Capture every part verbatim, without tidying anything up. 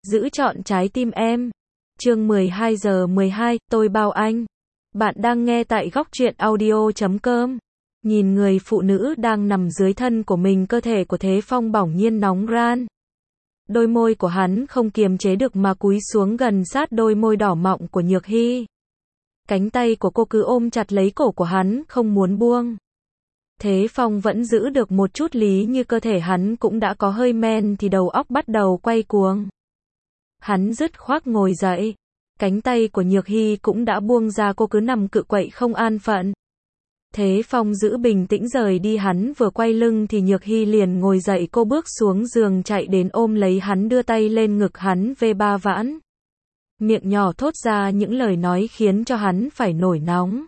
Giữ trọn trái tim em. Chương mười hai giờ mười hai, tôi bao anh. Bạn đang nghe tại góc truyện audio chấm com. Nhìn người phụ nữ đang nằm dưới thân của mình, cơ thể của Thế Phong bỗng nhiên nóng ran. Đôi môi của hắn không kiềm chế được mà cúi xuống gần sát đôi môi đỏ mọng của Nhược Hy. Cánh tay của cô cứ ôm chặt lấy cổ của hắn, không muốn buông. Thế Phong vẫn giữ được một chút lý, như cơ thể hắn cũng đã có hơi men thì đầu óc bắt đầu quay cuồng. Hắn dứt khoát ngồi dậy. Cánh tay của Nhược Hy cũng đã buông ra, cô cứ nằm cự quậy không an phận. Thế Phong giữ bình tĩnh rời đi, hắn vừa quay lưng thì Nhược Hy liền ngồi dậy, cô bước xuống giường chạy đến ôm lấy hắn, đưa tay lên ngực hắn vê ba vãn. Miệng nhỏ thốt ra những lời nói khiến cho hắn phải nổi nóng.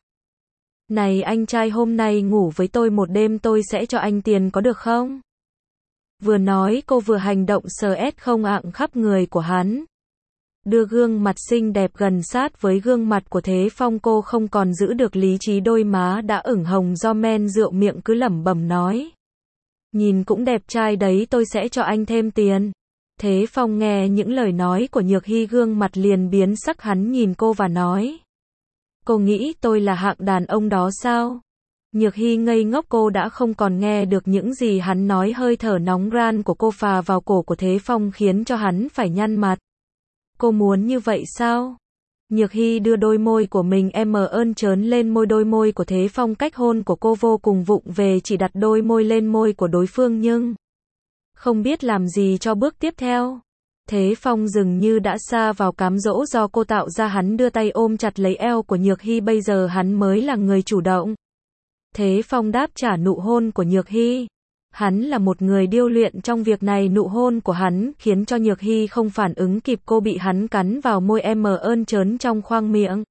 Này anh trai, hôm nay ngủ với tôi một đêm, tôi sẽ cho anh tiền, có được không? Vừa nói cô vừa hành động sờ ét không ạng khắp người của hắn. Đưa gương mặt xinh đẹp gần sát với gương mặt của Thế Phong, cô không còn giữ được lý trí, đôi má đã ửng hồng do men rượu, miệng cứ lẩm bẩm nói. Nhìn cũng đẹp trai đấy, tôi sẽ cho anh thêm tiền. Thế Phong nghe những lời nói của Nhược Hy, gương mặt liền biến sắc, hắn nhìn cô và nói. Cô nghĩ tôi là hạng đàn ông đó sao? Nhược Hy ngây ngốc, cô đã không còn nghe được những gì hắn nói, hơi thở nóng ran của cô phà vào cổ của Thế Phong khiến cho hắn phải nhăn mặt. Cô muốn như vậy sao? Nhược Hy đưa đôi môi của mình em ơn trớn lên môi, đôi môi của Thế Phong cách hôn của cô vô cùng vụng về, chỉ đặt đôi môi lên môi của đối phương nhưng không biết làm gì cho bước tiếp theo. Thế Phong dường như đã sa vào cám dỗ do cô tạo ra, hắn đưa tay ôm chặt lấy eo của Nhược Hy, bây giờ hắn mới là người chủ động. Thế Phong đáp trả nụ hôn của Nhược Hy. Hắn là một người điêu luyện trong việc này, nụ hôn của hắn khiến cho Nhược Hy không phản ứng kịp, cô bị hắn cắn vào môi em ơn trớn trong khoang miệng.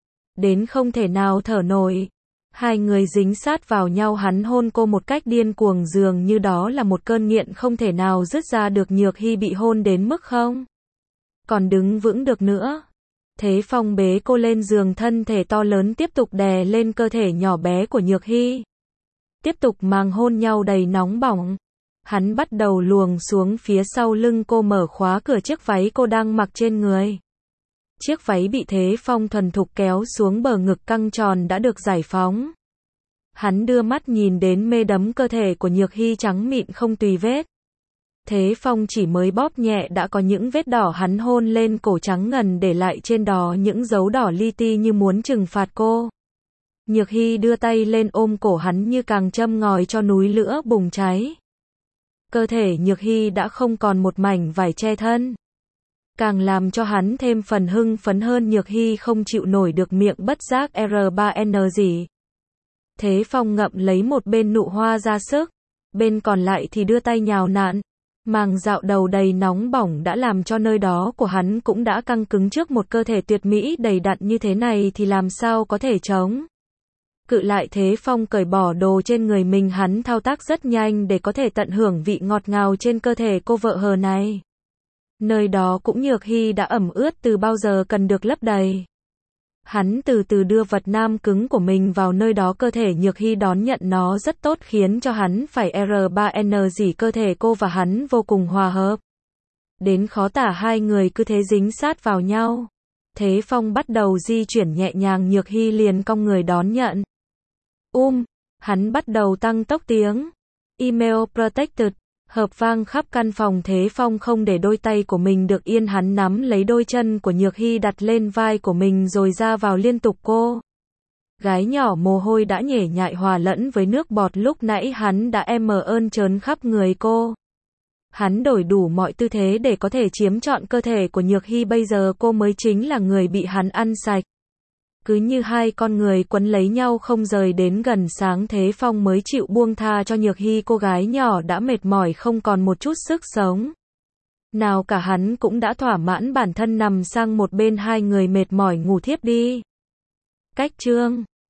Đến không thể nào thở nổi. Hai người dính sát vào nhau, hắn hôn cô một cách điên cuồng, dường như đó là một cơn nghiện không thể nào dứt ra được. Nhược Hy bị hôn đến mức không còn đứng vững được nữa. Thế Phong bế cô lên giường, thân thể to lớn tiếp tục đè lên cơ thể nhỏ bé của Nhược Hy. Tiếp tục màng hôn nhau đầy nóng bỏng. Hắn bắt đầu luồn xuống phía sau lưng cô, mở khóa cửa chiếc váy cô đang mặc trên người. Chiếc váy bị Thế Phong thuần thục kéo xuống, bờ ngực căng tròn đã được giải phóng. Hắn đưa mắt nhìn đến mê đắm cơ thể của Nhược Hy trắng mịn không tì vết. Thế Phong chỉ mới bóp nhẹ đã có những vết đỏ, hắn hôn lên cổ trắng ngần, để lại trên đó những dấu đỏ li ti như muốn trừng phạt cô. Nhược Hy đưa tay lên ôm cổ hắn như càng châm ngòi cho núi lửa bùng cháy. Cơ thể Nhược Hy đã không còn một mảnh vải che thân. Càng làm cho hắn thêm phần hưng phấn hơn. Nhược Hy không chịu nổi được, miệng bất giác R ba N gì. Thế Phong ngậm lấy một bên nụ hoa ra sức, bên còn lại thì đưa tay nhào nặn. Màng dạo đầu đầy nóng bỏng đã làm cho nơi đó của hắn cũng đã căng cứng, trước một cơ thể tuyệt mỹ đầy đặn như thế này thì làm sao có thể chống cự lại. Thế Phong cởi bỏ đồ trên người mình, hắn thao tác rất nhanh để có thể tận hưởng vị ngọt ngào trên cơ thể cô vợ hờ này. Nơi đó cũng Nhược Hy đã ẩm ướt từ bao giờ, cần được lấp đầy. Hắn từ từ đưa vật nam cứng của mình vào nơi đó, cơ thể Nhược Hy đón nhận nó rất tốt, khiến cho hắn phải R ba N gì. Cơ thể cô và hắn vô cùng hòa hợp. Đến khó tả, hai người cứ thế dính sát vào nhau. Thế Phong bắt đầu di chuyển nhẹ nhàng, Nhược Hy liền cong người đón nhận. Um, hắn bắt đầu tăng tốc, tiếng Email Protected hợp vang khắp căn phòng. Thế Phong không để đôi tay của mình được yên, hắn nắm lấy đôi chân của Nhược Hy đặt lên vai của mình rồi ra vào liên tục. Cô gái nhỏ mồ hôi đã nhễ nhại hòa lẫn với nước bọt lúc nãy hắn đã em ơn trớn khắp người cô. Hắn đổi đủ mọi tư thế để có thể chiếm trọn cơ thể của Nhược Hy, bây giờ cô mới chính là người bị hắn ăn sạch. Cứ như hai con người quấn lấy nhau không rời, đến gần sáng Thế Phong mới chịu buông tha cho Nhược Hy. Cô gái nhỏ đã mệt mỏi không còn một chút sức sống nào cả, hắn cũng đã thỏa mãn bản thân, nằm sang một bên, hai người mệt mỏi ngủ thiếp đi. Cách chương